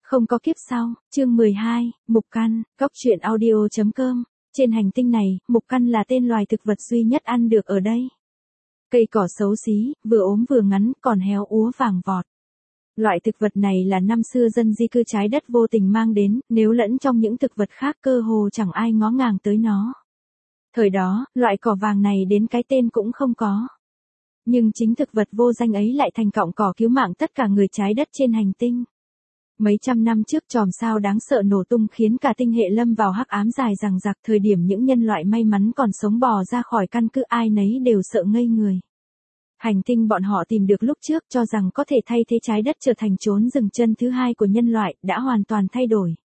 Không có kiếp sau, chương 12, Mục Căn, Góc truyện audio.com. Trên hành tinh này, mục căn là tên loài thực vật duy nhất ăn được ở đây. Cây cỏ xấu xí, vừa ốm vừa ngắn, còn héo úa vàng vọt. Loại thực vật này là năm xưa dân di cư trái đất vô tình mang đến, nếu lẫn trong những thực vật khác cơ hồ chẳng ai ngó ngàng tới nó. Thời đó, loại cỏ vàng này đến cái tên cũng không có. Nhưng chính thực vật vô danh ấy lại thành cọng cỏ cứu mạng tất cả người trái đất trên hành tinh. Mấy trăm năm trước chòm sao đáng sợ nổ tung khiến cả tinh hệ lâm vào hắc ám dài dằng dặc, thời điểm những nhân loại may mắn còn sống bò ra khỏi căn cứ ai nấy đều sợ ngây người. Hành tinh bọn họ tìm được lúc trước cho rằng có thể thay thế trái đất trở thành chốn dừng chân thứ hai của nhân loại, đã hoàn toàn thay đổi.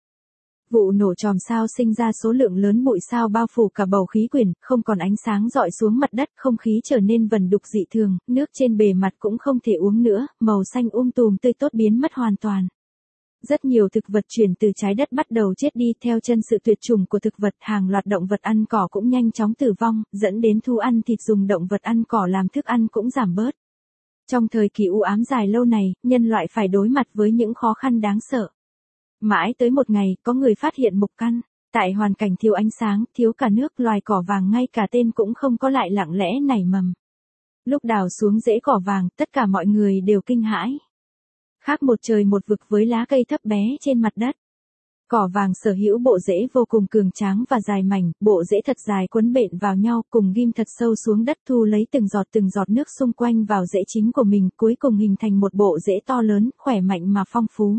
Vụ nổ chòm sao sinh ra số lượng lớn bụi sao bao phủ cả bầu khí quyển, không còn ánh sáng rọi xuống mặt đất, không khí trở nên vần đục dị thường, nước trên bề mặt cũng không thể uống nữa, màu xanh tùm tươi tốt biến mất hoàn toàn. Rất nhiều thực vật chuyển từ trái đất bắt đầu chết đi theo chân sự tuyệt chủng của thực vật, hàng loạt động vật ăn cỏ cũng nhanh chóng tử vong, dẫn đến thú ăn thịt dùng động vật ăn cỏ làm thức ăn cũng giảm bớt. Trong thời kỳ u ám dài lâu này, nhân loại phải đối mặt với những khó khăn đáng sợ. Mãi tới một ngày, có người phát hiện mục căn. Tại hoàn cảnh thiếu ánh sáng, thiếu cả nước, loài cỏ vàng ngay cả tên cũng không có lại lặng lẽ nảy mầm. Lúc đào xuống rễ cỏ vàng, tất cả mọi người đều kinh hãi. Khác một trời một vực với lá cây thấp bé trên mặt đất. Cỏ vàng sở hữu bộ rễ vô cùng cường tráng và dài mảnh, bộ rễ thật dài quấn bện vào nhau cùng ghim thật sâu xuống đất thu lấy từng giọt nước xung quanh vào rễ chính của mình, cuối cùng hình thành một bộ rễ to lớn, khỏe mạnh mà phong phú.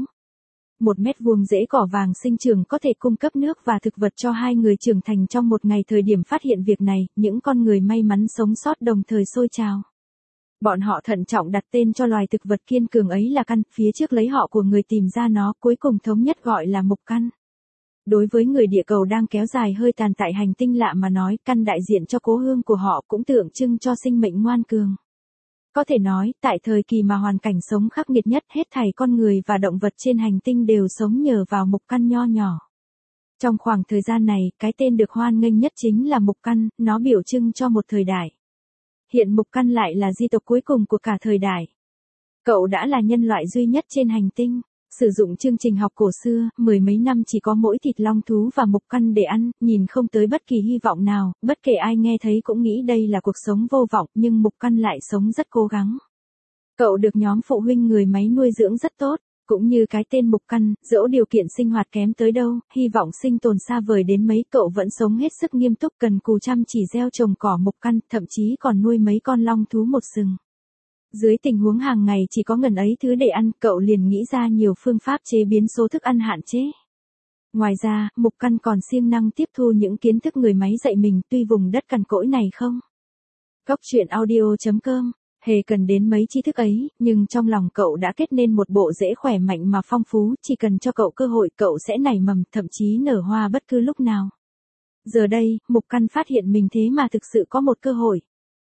1 mét vuông rễ cỏ vàng sinh trưởng có thể cung cấp nước và thực vật cho 2 người trưởng thành trong một ngày. Thời điểm phát hiện việc này, những con người may mắn sống sót đồng thời sôi trào. Bọn họ thận trọng đặt tên cho loài thực vật kiên cường ấy là căn, phía trước lấy họ của người tìm ra nó, cuối cùng thống nhất gọi là mục căn. Đối với người địa cầu đang kéo dài hơi tàn tại hành tinh lạ mà nói, căn đại diện cho cố hương của họ cũng tượng trưng cho sinh mệnh ngoan cường. Có thể nói, tại thời kỳ mà hoàn cảnh sống khắc nghiệt nhất, hết thảy con người và động vật trên hành tinh đều sống nhờ vào mục căn nho nhỏ. Trong khoảng thời gian này, cái tên được hoan nghênh nhất chính là mục căn, nó biểu trưng cho một thời đại. Hiện mục căn lại là di tộc cuối cùng của cả thời đại. Cậu đã là nhân loại duy nhất trên hành tinh. Sử dụng chương trình học cổ xưa, 10 mấy năm chỉ có mỗi thịt long thú và mục căn để ăn, nhìn không tới bất kỳ hy vọng nào, bất kể ai nghe thấy cũng nghĩ đây là cuộc sống vô vọng, nhưng mục căn lại sống rất cố gắng. Cậu được nhóm phụ huynh người máy nuôi dưỡng rất tốt, cũng như cái tên mục căn, dẫu điều kiện sinh hoạt kém tới đâu, hy vọng sinh tồn xa vời đến mấy, cậu vẫn sống hết sức nghiêm túc cần cù chăm chỉ gieo trồng cỏ mục căn, thậm chí còn nuôi mấy con long thú một sừng. Dưới tình huống hàng ngày chỉ có ngần ấy thứ để ăn, cậu liền nghĩ ra nhiều phương pháp chế biến số thức ăn hạn chế. Ngoài ra, mục căn còn siêng năng tiếp thu những kiến thức người máy dạy mình, tuy vùng đất cằn cỗi này không. Góc truyện audio.com, hề cần đến mấy tri thức ấy, nhưng trong lòng cậu đã kết nên một bộ rễ khỏe mạnh mà phong phú, chỉ cần cho cậu cơ hội cậu sẽ nảy mầm, thậm chí nở hoa bất cứ lúc nào. Giờ đây, mục căn phát hiện mình thế mà thực sự có một cơ hội.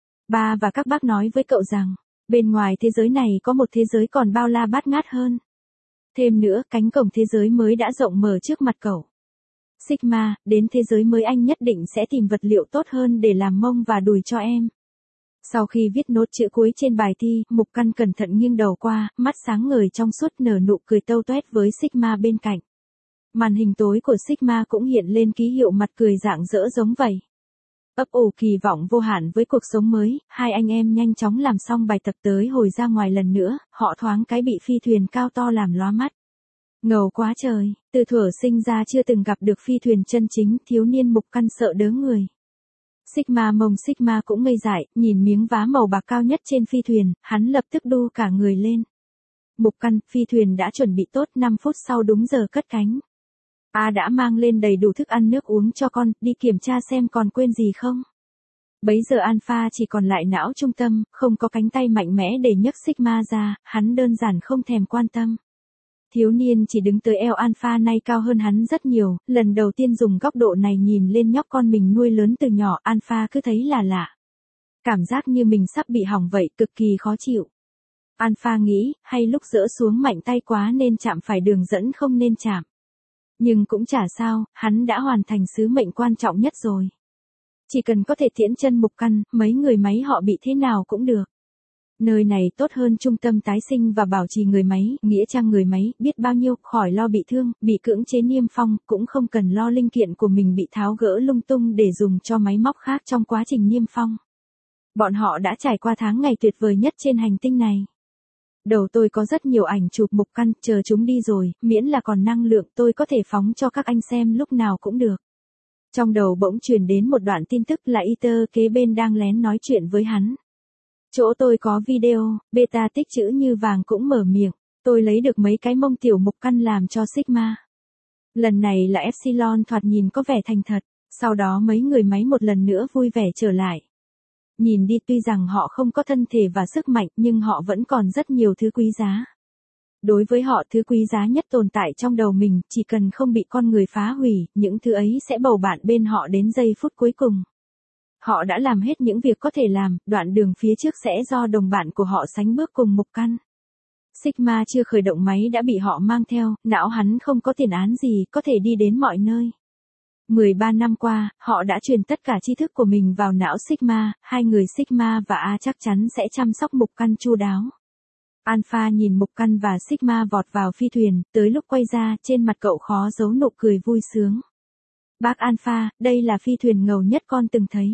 Ba và các bác nói với cậu rằng, bên ngoài thế giới này có một thế giới còn bao la bát ngát hơn. Thêm nữa, cánh cổng thế giới mới đã rộng mở trước mặt cậu. Sigma, đến thế giới mới anh nhất định sẽ tìm vật liệu tốt hơn để làm mông và đùi cho em. Sau khi viết nốt chữ cuối trên bài thi, mục căn cẩn thận nghiêng đầu qua, mắt sáng ngời trong suốt nở nụ cười tâu toét với Sigma bên cạnh. Màn hình tối của Sigma cũng hiện lên ký hiệu mặt cười rạng rỡ giống vậy. Ấp ủ kỳ vọng vô hạn với cuộc sống mới, hai anh em nhanh chóng làm xong bài tập tới hồi ra ngoài lần nữa, họ thoáng cái bị phi thuyền cao to làm lóa mắt. Ngầu quá trời, từ thuở sinh ra chưa từng gặp được phi thuyền chân chính, thiếu niên mục căn sợ đớ người. Sigma cũng ngây dại, nhìn miếng vá màu bạc cao nhất trên phi thuyền, hắn lập tức đu cả người lên. Mục căn, phi thuyền đã chuẩn bị tốt, 5 phút sau đúng giờ cất cánh. Đã mang lên đầy đủ thức ăn nước uống cho con, đi kiểm tra xem còn quên gì không. Bấy giờ Alpha chỉ còn lại não trung tâm, không có cánh tay mạnh mẽ để nhấc Sigma ra, hắn đơn giản không thèm quan tâm. Thiếu niên chỉ đứng tới eo Alpha nay cao hơn hắn rất nhiều, lần đầu tiên dùng góc độ này nhìn lên nhóc con mình nuôi lớn từ nhỏ, Alpha cứ thấy là lạ. Cảm giác như mình sắp bị hỏng vậy, cực kỳ khó chịu. Alpha nghĩ, hay lúc dỡ xuống mạnh tay quá nên chạm phải đường dẫn không nên chạm. Nhưng cũng chả sao, hắn đã hoàn thành sứ mệnh quan trọng nhất rồi. Chỉ cần có thể tiễn chân mục căn, mấy người máy họ bị thế nào cũng được. Nơi này tốt hơn trung tâm tái sinh và bảo trì người máy, nghĩa trang người máy, biết bao nhiêu, khỏi lo bị thương, bị cưỡng chế niêm phong, cũng không cần lo linh kiện của mình bị tháo gỡ lung tung để dùng cho máy móc khác trong quá trình niêm phong. Bọn họ đã trải qua tháng ngày tuyệt vời nhất trên hành tinh này. Đầu tôi có rất nhiều ảnh chụp mục căn, chờ chúng đi rồi, miễn là còn năng lượng tôi có thể phóng cho các anh xem lúc nào cũng được. Trong đầu bỗng truyền đến một đoạn tin tức là Ether kế bên đang lén nói chuyện với hắn. Chỗ tôi có video, beta tích chữ như vàng cũng mở miệng, tôi lấy được mấy cái mông tiểu mục căn làm cho Sigma. Lần này là Epsilon thoạt nhìn có vẻ thành thật, sau đó mấy người máy một lần nữa vui vẻ trở lại. Nhìn đi tuy rằng họ không có thân thể và sức mạnh nhưng họ vẫn còn rất nhiều thứ quý giá. Đối với họ thứ quý giá nhất tồn tại trong đầu mình, chỉ cần không bị con người phá hủy, những thứ ấy sẽ bầu bạn bên họ đến giây phút cuối cùng. Họ đã làm hết những việc có thể làm, đoạn đường phía trước sẽ do đồng bạn của họ sánh bước cùng mục căn. Sigma chưa khởi động máy đã bị họ mang theo, não hắn không có tiền án gì, có thể đi đến mọi nơi. 13 năm qua, họ đã truyền tất cả tri thức của mình vào não Sigma, hai người Sigma và A chắc chắn sẽ chăm sóc mục căn chu đáo. Alpha nhìn mục căn và Sigma vọt vào phi thuyền, tới lúc quay ra, trên mặt cậu khó giấu nụ cười vui sướng. Bác Alpha, đây là phi thuyền ngầu nhất con từng thấy.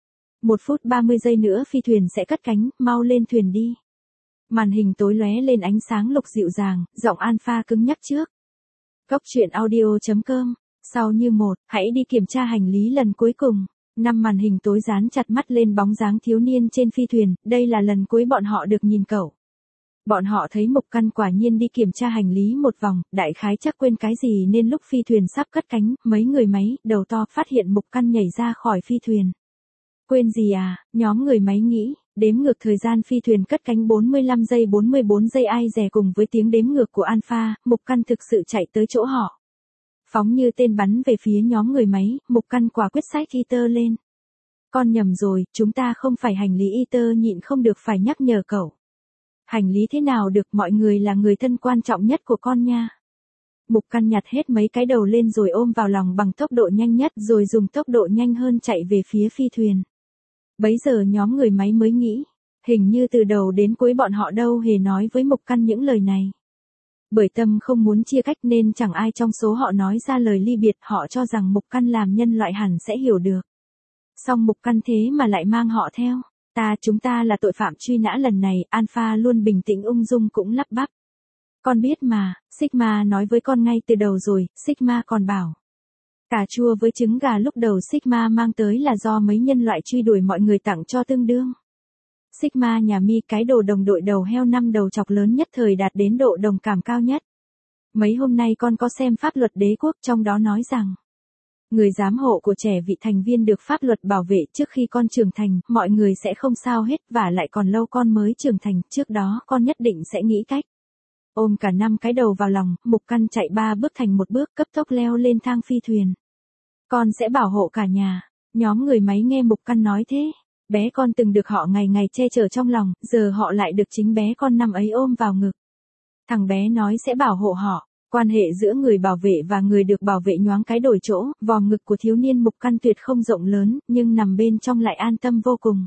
1 phút 30 giây nữa phi thuyền sẽ cất cánh, mau lên thuyền đi. Màn hình tối lóe lên ánh sáng lục dịu dàng, giọng Alpha cứng nhắc trước. Cốc truyện audio.com. Sau như một, hãy đi kiểm tra hành lý lần cuối cùng. Màn hình tối dán chặt mắt lên bóng dáng thiếu niên trên phi thuyền, đây là lần cuối bọn họ được nhìn cậu. Bọn họ thấy mục căn quả nhiên đi kiểm tra hành lý một vòng, đại khái chắc quên cái gì nên lúc phi thuyền sắp cất cánh, mấy người máy, đầu to phát hiện mục căn nhảy ra khỏi phi thuyền. Quên gì à, nhóm người máy nghĩ, đếm ngược thời gian phi thuyền cất cánh 45 giây 44 giây ai dè cùng với tiếng đếm ngược của Alpha, mục căn thực sự chạy tới chỗ họ. Phóng như tên bắn về phía nhóm người máy, mục căn quả quyết xách Ether lên. Con nhầm rồi, chúng ta không phải hành lý Ether nhịn không được phải nhắc nhở cậu. Hành lý thế nào được, mọi người là người thân quan trọng nhất của con nha. Mục căn nhặt hết mấy cái đầu lên rồi ôm vào lòng bằng tốc độ nhanh nhất rồi dùng tốc độ nhanh hơn chạy về phía phi thuyền. Bấy giờ nhóm người máy mới nghĩ, hình như từ đầu đến cuối bọn họ đâu hề nói với mục căn những lời này. Bởi tâm không muốn chia cách nên chẳng ai trong số họ nói ra lời ly biệt, họ cho rằng mục căn làm nhân loại hẳn sẽ hiểu được. Song mục căn thế mà lại mang họ theo. Chúng ta là tội phạm truy nã lần này, Alpha luôn bình tĩnh ung dung cũng lắp bắp. Con biết mà, Sigma nói với con ngay từ đầu rồi, Sigma còn bảo. Cà chua với trứng gà lúc đầu Sigma mang tới là do mấy nhân loại truy đuổi mọi người tặng cho tương đương. Sigma nhà mi cái đồ đồng đội đầu heo 5 đầu chọc lớn nhất thời đạt đến độ đồng cảm cao nhất. Mấy hôm nay con có xem pháp luật đế quốc trong đó nói rằng. Người giám hộ của trẻ vị thành viên được pháp luật bảo vệ trước khi con trưởng thành, mọi người sẽ không sao hết và lại còn lâu con mới trưởng thành, trước đó con nhất định sẽ nghĩ cách. Ôm cả 5 cái đầu vào lòng, mục căn chạy 3 bước thành 1 bước cấp tốc leo lên thang phi thuyền. Con sẽ bảo hộ cả nhà. Nhóm người máy nghe mục căn nói thế. Bé con từng được họ ngày ngày che chở trong lòng, giờ họ lại được chính bé con năm ấy ôm vào ngực. Thằng bé nói sẽ bảo hộ họ. Quan hệ giữa người bảo vệ và người được bảo vệ nhoáng cái đổi chỗ, vòm ngực của thiếu niên mục căn tuyệt không rộng lớn, nhưng nằm bên trong lại an tâm vô cùng.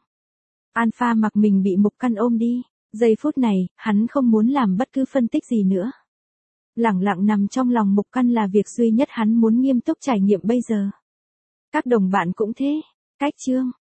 Alpha mặc mình bị mục căn ôm đi. Giây phút này, hắn không muốn làm bất cứ phân tích gì nữa. Lẳng lặng nằm trong lòng mục căn là việc duy nhất hắn muốn nghiêm túc trải nghiệm bây giờ. Các đồng bạn cũng thế. Cách chương